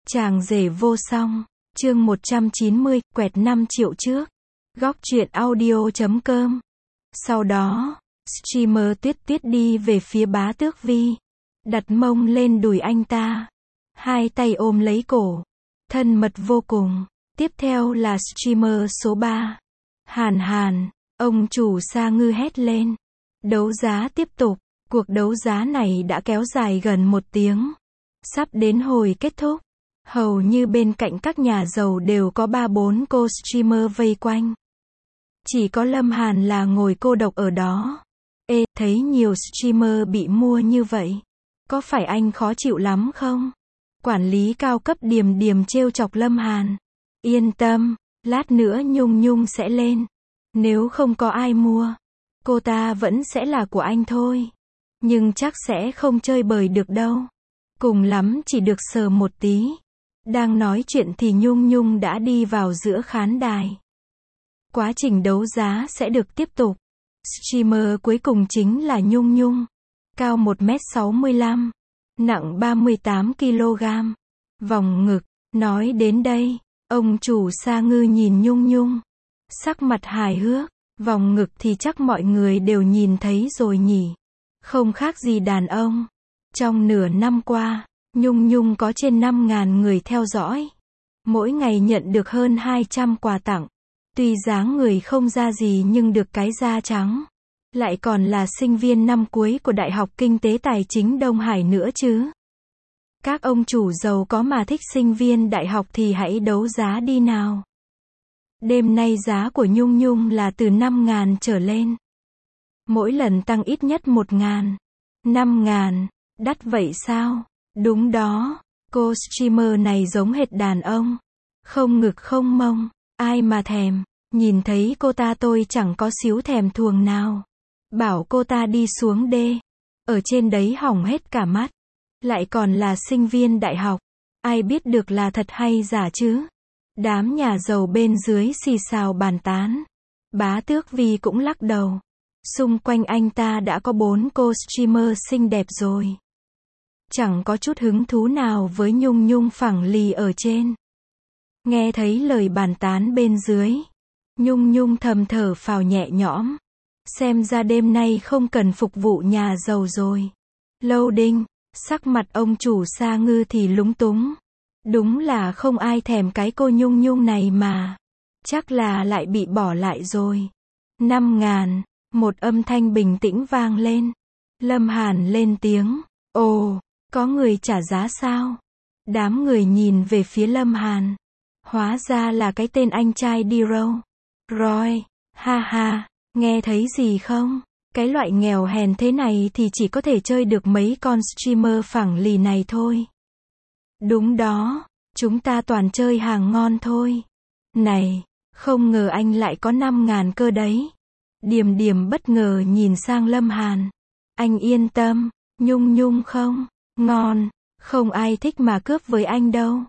Chàng rể vô song, chương 190, quẹt 5 triệu trước. Góc truyện audio.com. Sau đó, streamer Tuyết Tuyết đi về phía Bá Tước Vi, đặt mông lên đùi anh ta, hai tay ôm lấy cổ, thân mật vô cùng. Tiếp theo là streamer số 3, Hàn Hàn. Ông chủ Sa Ngư hét lên. Đấu giá tiếp tục. Cuộc đấu giá này đã kéo dài gần 1 tiếng, sắp đến hồi kết thúc. Hầu như bên cạnh các nhà giàu đều có 3-4 cô streamer vây quanh. Chỉ có Lâm Hàn là ngồi cô độc ở đó. Thấy nhiều streamer bị mua như vậy, có phải anh khó chịu lắm không? Quản lý cao cấp Điềm Điềm trêu chọc Lâm Hàn. Yên tâm, lát nữa Nhung Nhung sẽ lên. Nếu không có ai mua, cô ta vẫn sẽ là của anh thôi. Nhưng chắc sẽ không chơi bời được đâu. Cùng lắm chỉ được sờ một tí. Đang nói chuyện thì Nhung Nhung đã đi vào giữa khán đài. Quá trình đấu giá sẽ được tiếp tục. Streamer cuối cùng chính là Nhung Nhung. Cao 1m65, nặng 38 kg. Vòng ngực. Nói đến đây, ông chủ Sa Ngư nhìn Nhung Nhung, sắc mặt hài hước. Vòng ngực thì chắc mọi người đều nhìn thấy rồi nhỉ. Không khác gì đàn ông. Trong nửa năm qua, Nhung Nhung có trên 5.000 người theo dõi. Mỗi ngày nhận được hơn 200 quà tặng. Tuy dáng người không ra gì nhưng được cái da trắng. Lại còn là sinh viên năm cuối của Đại học Kinh tế Tài chính Đông Hải nữa chứ. Các ông chủ giàu có mà thích sinh viên đại học thì hãy đấu giá đi nào. Đêm nay giá của Nhung Nhung là từ 5.000 trở lên. Mỗi lần tăng ít nhất 1.000. 5.000. Đắt vậy sao? Đúng đó. Cô streamer này giống hệt đàn ông. Không ngực không mông. Ai mà thèm. Nhìn thấy cô ta tôi chẳng có xíu thèm thuồng nào. Bảo cô ta đi xuống đê. Ở trên đấy hỏng hết cả mắt. Lại còn là sinh viên đại học. Ai biết được là thật hay giả chứ? Đám nhà giàu bên dưới xì xào bàn tán. Bá Tước Vi cũng lắc đầu. Xung quanh anh ta đã có 4 cô streamer xinh đẹp rồi. Chẳng có chút hứng thú nào với Nhung Nhung phẳng lì ở trên. Nghe thấy lời bàn tán bên dưới, Nhung Nhung thầm thở phào nhẹ nhõm. Xem ra đêm nay không cần phục vụ nhà giàu rồi. Loading. Sắc mặt ông chủ Sa Ngư thì lúng túng. Đúng là không ai thèm cái cô Nhung Nhung này mà. Chắc là lại bị bỏ lại rồi. 5.000. Một âm thanh bình tĩnh vang lên. Lâm Hàn lên tiếng. Ồ, có người trả giá sao? Đám người nhìn về phía Lâm Hàn. Hóa ra là cái tên anh trai Diro. Roy. Ha ha, nghe thấy gì không? Cái loại nghèo hèn thế này thì chỉ có thể chơi được mấy con streamer phẳng lì này thôi. Đúng đó, chúng ta toàn chơi hàng ngon thôi. Này, không ngờ anh lại có 5.000 cơ đấy. Điềm Điềm bất ngờ nhìn sang Lâm Hàn. Anh yên tâm, Nhung Nhung không, ngon, không ai thích mà cướp với anh đâu.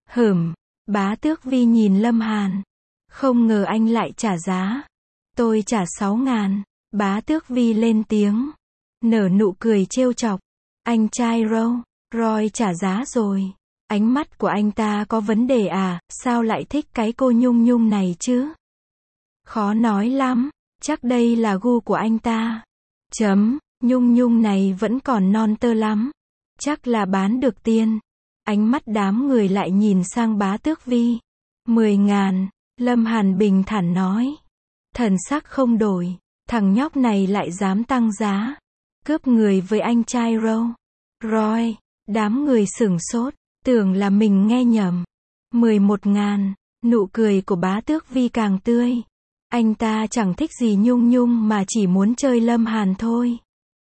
Bá Tước Vi nhìn Lâm Hàn. Không ngờ anh lại trả giá. Tôi trả 6.000. Bá Tước Vi lên tiếng. Nở nụ cười trêu chọc. Anh trai Roy trả giá rồi. Ánh mắt của anh ta có vấn đề à, sao lại thích cái cô Nhung Nhung này chứ? Khó nói lắm, chắc đây là gu của anh ta. Nhung Nhung này vẫn còn non tơ lắm. Chắc là bán được tiền. Ánh mắt đám người lại nhìn sang Bá Tước Vi. 10.000, Lâm Hàn bình thản nói. Thần sắc không đổi, thằng nhóc này lại dám tăng giá. Cướp người với anh trai Roy. Đám người sửng sốt. Tưởng là mình nghe nhầm. 11.000, nụ cười của Bá Tước Vi càng tươi. Anh ta chẳng thích gì Nhung Nhung mà chỉ muốn chơi Lâm Hàn thôi.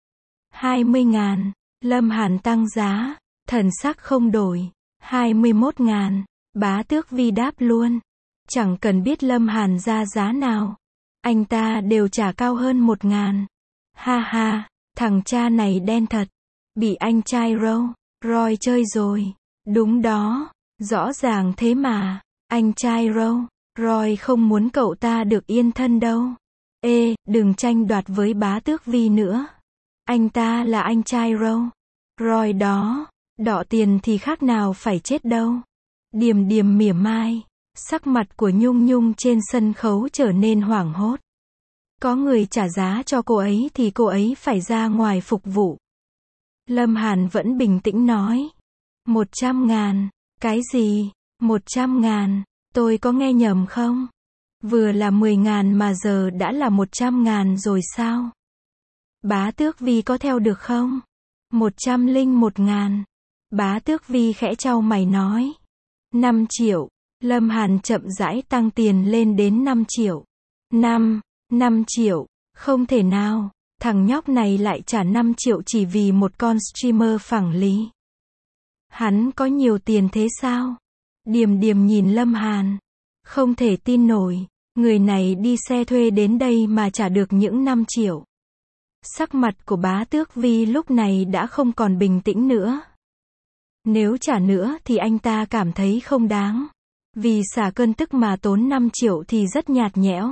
20.000, Lâm Hàn tăng giá, thần sắc không đổi. 21.000, Bá Tước Vi đáp luôn. Chẳng cần biết Lâm Hàn ra giá nào, anh ta đều trả cao hơn 1.000. Ha ha, thằng cha này đen thật. Bị anh trai Roy chơi rồi. Đúng đó, rõ ràng thế mà. Anh trai Roy không muốn cậu ta được yên thân đâu. Đừng tranh đoạt với Bá Tước Vi nữa. Anh ta là anh trai Roy đó. Đọ tiền thì khác nào phải chết đâu. Điềm Điềm mỉa mai. Sắc mặt của Nhung Nhung trên sân khấu trở nên hoảng hốt. Có người trả giá cho cô ấy thì cô ấy phải ra ngoài phục vụ. Lâm Hàn vẫn bình tĩnh nói. 100.000. Cái gì? 100.000. Tôi có nghe nhầm không? Vừa là 10.000 mà giờ đã là 100.000 rồi sao? Bá Tước Vi có theo được không? 101.000. Bá Tước Vi khẽ chau mày nói. 5 triệu. Lâm Hàn chậm rãi tăng tiền lên đến 5 triệu. 5 triệu. Không thể nào. Thằng nhóc này lại trả 5 triệu chỉ vì một con streamer phẳng lý. Hắn có nhiều tiền thế sao? Điềm Điềm nhìn Lâm Hàn. Không thể tin nổi. Người này đi xe thuê đến đây mà trả được những 5 triệu. Sắc mặt của Bá Tước Vi lúc này đã không còn bình tĩnh nữa. Nếu trả nữa thì anh ta cảm thấy không đáng. Vì xả cơn tức mà tốn 5 triệu thì rất nhạt nhẽo.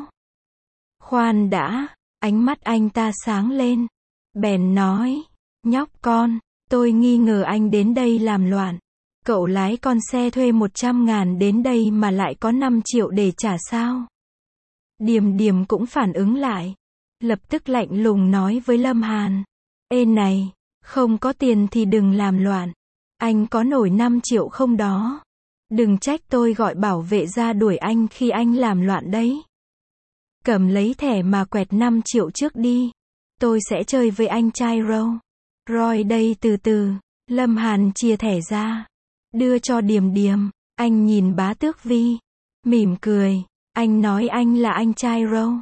Khoan đã, ánh mắt anh ta sáng lên. Bèn nói, nhóc con, tôi nghi ngờ anh đến đây làm loạn. Cậu lái con xe thuê 100.000 đến đây mà lại có 5 triệu để trả sao? Điềm Điềm cũng phản ứng lại. Lập tức lạnh lùng nói với Lâm Hàn. Ê này, không có tiền thì đừng làm loạn. Anh có nổi 5 triệu không đó? Đừng trách tôi gọi bảo vệ ra đuổi anh khi anh làm loạn đấy. Cầm lấy thẻ mà quẹt 5 triệu trước đi. Tôi sẽ chơi với anh trai Roy đây từ từ. Lâm Hàn chia thẻ ra. Đưa cho Điềm Điềm. Anh nhìn Bá Tước Vi. Mỉm cười. Anh nói anh là anh trai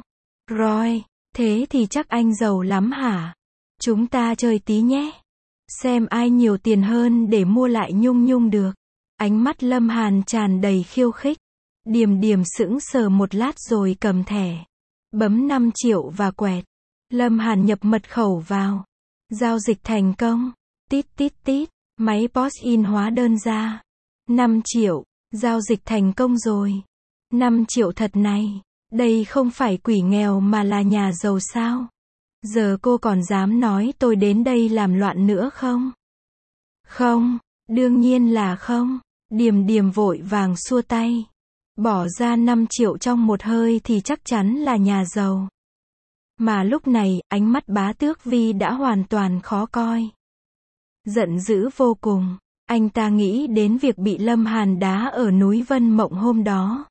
Roy. Thế thì chắc anh giàu lắm hả? Chúng ta chơi tí nhé. Xem ai nhiều tiền hơn để mua lại Nhung Nhung được. Ánh mắt Lâm Hàn tràn đầy khiêu khích. Điềm Điềm sững sờ một lát rồi cầm thẻ. Bấm 5 triệu và quẹt. Lâm Hàn nhập mật khẩu vào. Giao dịch thành công. Tít tít tít. Máy POS in hóa đơn ra. 5 triệu. Giao dịch thành công rồi. 5 triệu thật này. Đây không phải quỷ nghèo mà là nhà giàu sao? Giờ cô còn dám nói tôi đến đây làm loạn nữa không? Không, đương nhiên là không. Điềm Điềm vội vàng xua tay. Bỏ ra 5 triệu trong một hơi thì chắc chắn là nhà giàu. Mà lúc này, ánh mắt Bá Tước Vi đã hoàn toàn khó coi. Giận dữ vô cùng. Anh ta nghĩ đến việc bị Lâm Hàn đá ở núi Vân Mộng hôm đó.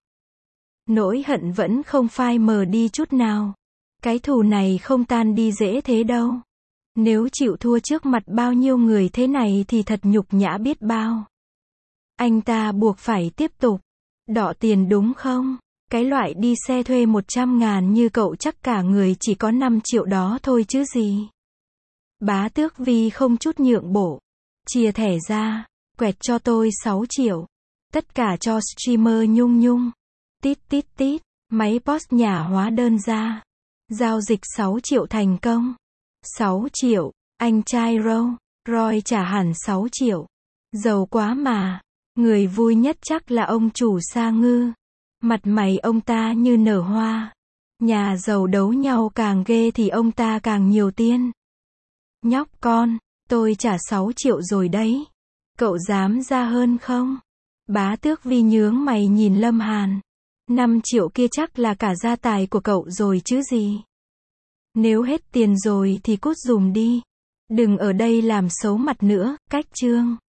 Nỗi hận vẫn không phai mờ đi chút nào. Cái thù này không tan đi dễ thế đâu. Nếu chịu thua trước mặt bao nhiêu người thế này thì thật nhục nhã biết bao. Anh ta buộc phải tiếp tục. Đọ tiền đúng không? Cái loại đi xe thuê 100.000 như cậu chắc cả người chỉ có 5 triệu đó thôi chứ gì. Bá Tước Vi không chút nhượng bộ. Chia thẻ ra. Quẹt cho tôi 6 triệu. Tất cả cho streamer Nhung Nhung. Tít tít tít. Máy POS nhả hóa đơn ra. Giao dịch 6 triệu thành công. 6 triệu. Anh trai Roy trả hẳn 6 triệu. Giàu quá mà. Người vui nhất chắc là ông chủ Sa Ngư. Mặt mày ông ta như nở hoa. Nhà giàu đấu nhau càng ghê thì ông ta càng nhiều tiền. Nhóc con, tôi trả 6 triệu rồi đấy. Cậu dám ra hơn không? Bá Tước Vi nhướng mày nhìn Lâm Hàn. 5 triệu kia chắc là cả gia tài của cậu rồi chứ gì. Nếu hết tiền rồi thì cút giùm đi. Đừng ở đây làm xấu mặt nữa, cách chương.